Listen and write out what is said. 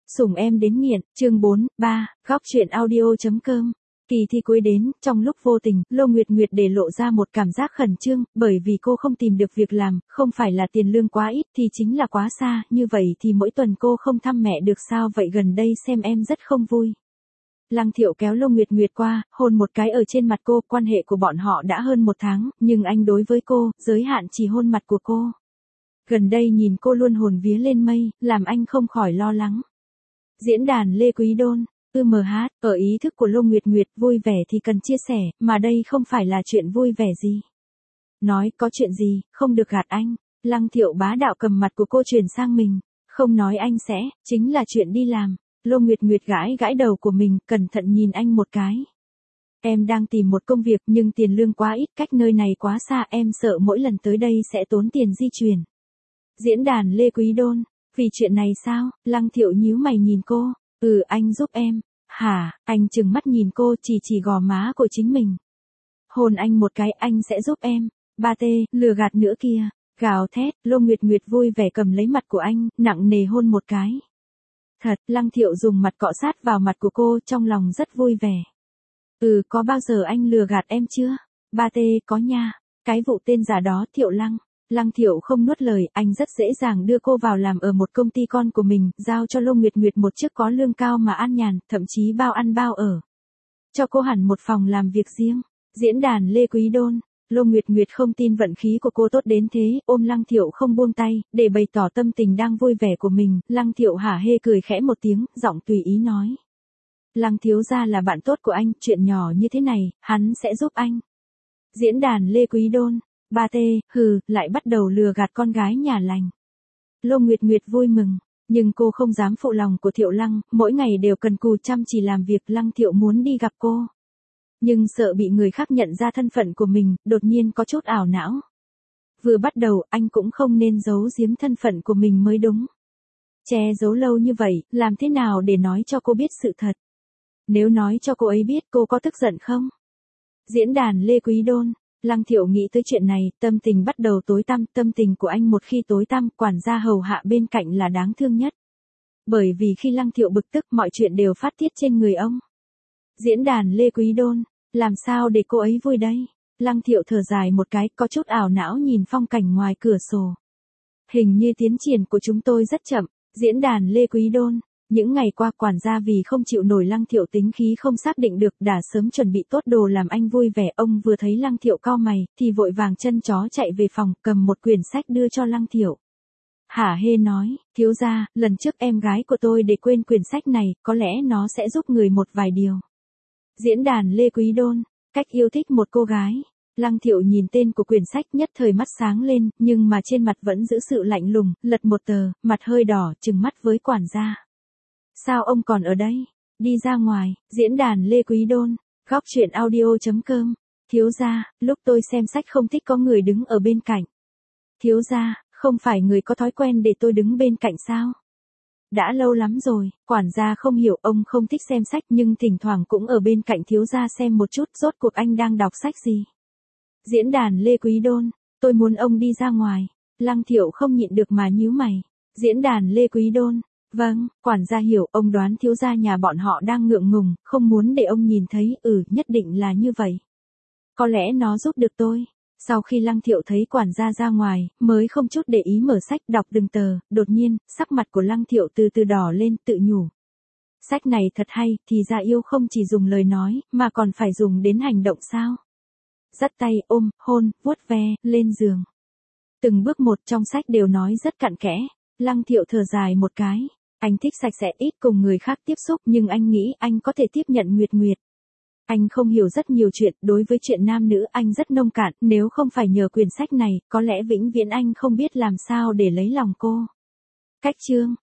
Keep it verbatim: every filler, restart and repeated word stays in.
Sủng em đến nghiện, chương bốn, ba, góc truyện audio.com. Kỳ thi cuối đến, trong lúc vô tình, Lô Nguyệt Nguyệt để lộ ra một cảm giác khẩn trương, bởi vì cô không tìm được việc làm, không phải là tiền lương quá ít thì chính là quá xa, như vậy thì mỗi tuần cô không thăm mẹ được sao vậy, gần đây xem em rất không vui. Lăng Thiệu kéo Lô Nguyệt Nguyệt qua, hôn một cái ở trên mặt cô, quan hệ của bọn họ đã hơn một tháng, nhưng anh đối với cô, giới hạn chỉ hôn mặt của cô. Gần đây nhìn cô luôn hồn vía lên mây, làm anh không khỏi lo lắng. Diễn đàn Lê Quý Đôn, ư em hát, ở ý thức của Lô Nguyệt Nguyệt, vui vẻ thì cần chia sẻ, mà đây không phải là chuyện vui vẻ gì. Nói có chuyện gì, không được gạt anh. Lăng Thiệu bá đạo cầm mặt của cô chuyển sang mình, không nói anh sẽ, chính là chuyện đi làm. Lô Nguyệt Nguyệt gãi gãi đầu của mình, cẩn thận nhìn anh một cái. Em đang tìm một công việc nhưng tiền lương quá ít, cách nơi này quá xa, em sợ mỗi lần tới đây sẽ tốn tiền di chuyển. Diễn đàn Lê Quý Đôn, vì chuyện này sao? Lăng Thiệu nhíu mày nhìn cô, ừ anh giúp em. Hả? Anh trừng mắt nhìn cô, chỉ chỉ gò má của chính mình. Hôn anh một cái, anh sẽ giúp em. Ba tê, lừa gạt nữa kia. Gào thét, Lô Nguyệt Nguyệt vui vẻ cầm lấy mặt của anh, nặng nề hôn một cái. Thật, Lăng Thiệu dùng mặt cọ sát vào mặt của cô, trong lòng rất vui vẻ. Ừ, có bao giờ anh lừa gạt em chưa? Ba tê, có nha. Cái vụ tên giả đó, Thiệu Lăng. Lăng Thiệu không nuốt lời, anh rất dễ dàng đưa cô vào làm ở một công ty con của mình, giao cho Lô Nguyệt Nguyệt một chức có lương cao mà an nhàn, thậm chí bao ăn bao ở. Cho cô hẳn một phòng làm việc riêng. Diễn đàn Lê Quý Đôn, Lô Nguyệt Nguyệt không tin vận khí của cô tốt đến thế, ôm Lăng Thiệu không buông tay, để bày tỏ tâm tình đang vui vẻ của mình. Lăng Thiệu hả hê cười khẽ một tiếng, giọng tùy ý nói. Lăng thiếu gia là bạn tốt của anh, chuyện nhỏ như thế này, hắn sẽ giúp anh. Diễn đàn Lê Quý Đôn, ba tê, hừ, lại bắt đầu lừa gạt con gái nhà lành. Lô Nguyệt Nguyệt vui mừng, nhưng cô không dám phụ lòng của Thiệu Lăng, mỗi ngày đều cần cù chăm chỉ làm việc. Lăng Thiệu muốn đi gặp cô, nhưng sợ bị người khác nhận ra thân phận của mình, đột nhiên có chút ảo não. Vừa bắt đầu, anh cũng không nên giấu giếm thân phận của mình mới đúng. Che giấu lâu như vậy, làm thế nào để nói cho cô biết sự thật? Nếu nói cho cô ấy biết, cô có tức giận không? Diễn đàn Lê Quý Đôn, Lăng Thiệu nghĩ tới chuyện này, tâm tình bắt đầu tối tăm, tâm tình của anh một khi tối tăm, quản gia hầu hạ bên cạnh là đáng thương nhất. Bởi vì khi Lăng Thiệu bực tức, mọi chuyện đều phát tiết trên người ông. Diễn đàn Lê Quý Đôn, làm sao để cô ấy vui đây? Lăng Thiệu thở dài một cái, có chút ảo não nhìn phong cảnh ngoài cửa sổ. Hình như tiến triển của chúng tôi rất chậm. Diễn đàn Lê Quý Đôn, những ngày qua quản gia vì không chịu nổi Lăng Thiệu tính khí không xác định được, đã sớm chuẩn bị tốt đồ làm anh vui vẻ. Ông vừa thấy Lăng Thiệu cau mày, thì vội vàng chân chó chạy về phòng, cầm một quyển sách đưa cho Lăng Thiệu. Hả hê nói, thiếu gia, lần trước em gái của tôi để quên quyển sách này, có lẽ nó sẽ giúp người một vài điều. Diễn đàn Lê Quý Đôn, cách yêu thích một cô gái. Lăng Thiệu nhìn tên của quyển sách nhất thời mắt sáng lên, nhưng mà trên mặt vẫn giữ sự lạnh lùng, lật một tờ, mặt hơi đỏ, trừng mắt với quản gia. Sao ông còn ở đây? Đi ra ngoài. Diễn đàn Lê Quý Đôn, góc truyện audio.com. Thiếu gia, lúc tôi xem sách không thích có người đứng ở bên cạnh. Thiếu gia, không phải người có thói quen để tôi đứng bên cạnh sao? Đã lâu lắm rồi, quản gia không hiểu, ông không thích xem sách nhưng thỉnh thoảng cũng ở bên cạnh thiếu gia xem một chút, rốt cuộc anh đang đọc sách gì? Diễn đàn Lê Quý Đôn, tôi muốn ông đi ra ngoài. Lăng Thiệu không nhịn được mà nhíu mày. Diễn đàn Lê Quý Đôn, vâng, quản gia hiểu, ông đoán thiếu gia nhà bọn họ đang ngượng ngùng, không muốn để ông nhìn thấy, ừ, nhất định là như vậy. Có lẽ nó giúp được tôi. Sau khi Lăng Thiệu thấy quản gia ra ngoài, mới không chút để ý mở sách đọc từng tờ, đột nhiên, sắc mặt của Lăng Thiệu từ từ đỏ lên, tự nhủ. Sách này thật hay, thì ra yêu không chỉ dùng lời nói, mà còn phải dùng đến hành động sao? Dắt tay, ôm, hôn, vuốt ve, lên giường. Từng bước một trong sách đều nói rất cặn kẽ. Lăng Thiệu thở dài một cái. Anh thích sạch sẽ, ít cùng người khác tiếp xúc, nhưng anh nghĩ anh có thể tiếp nhận Nguyệt Nguyệt. Anh không hiểu rất nhiều chuyện, đối với chuyện nam nữ anh rất nông cạn, nếu không phải nhờ quyển sách này, có lẽ vĩnh viễn anh không biết làm sao để lấy lòng cô. Cách chương,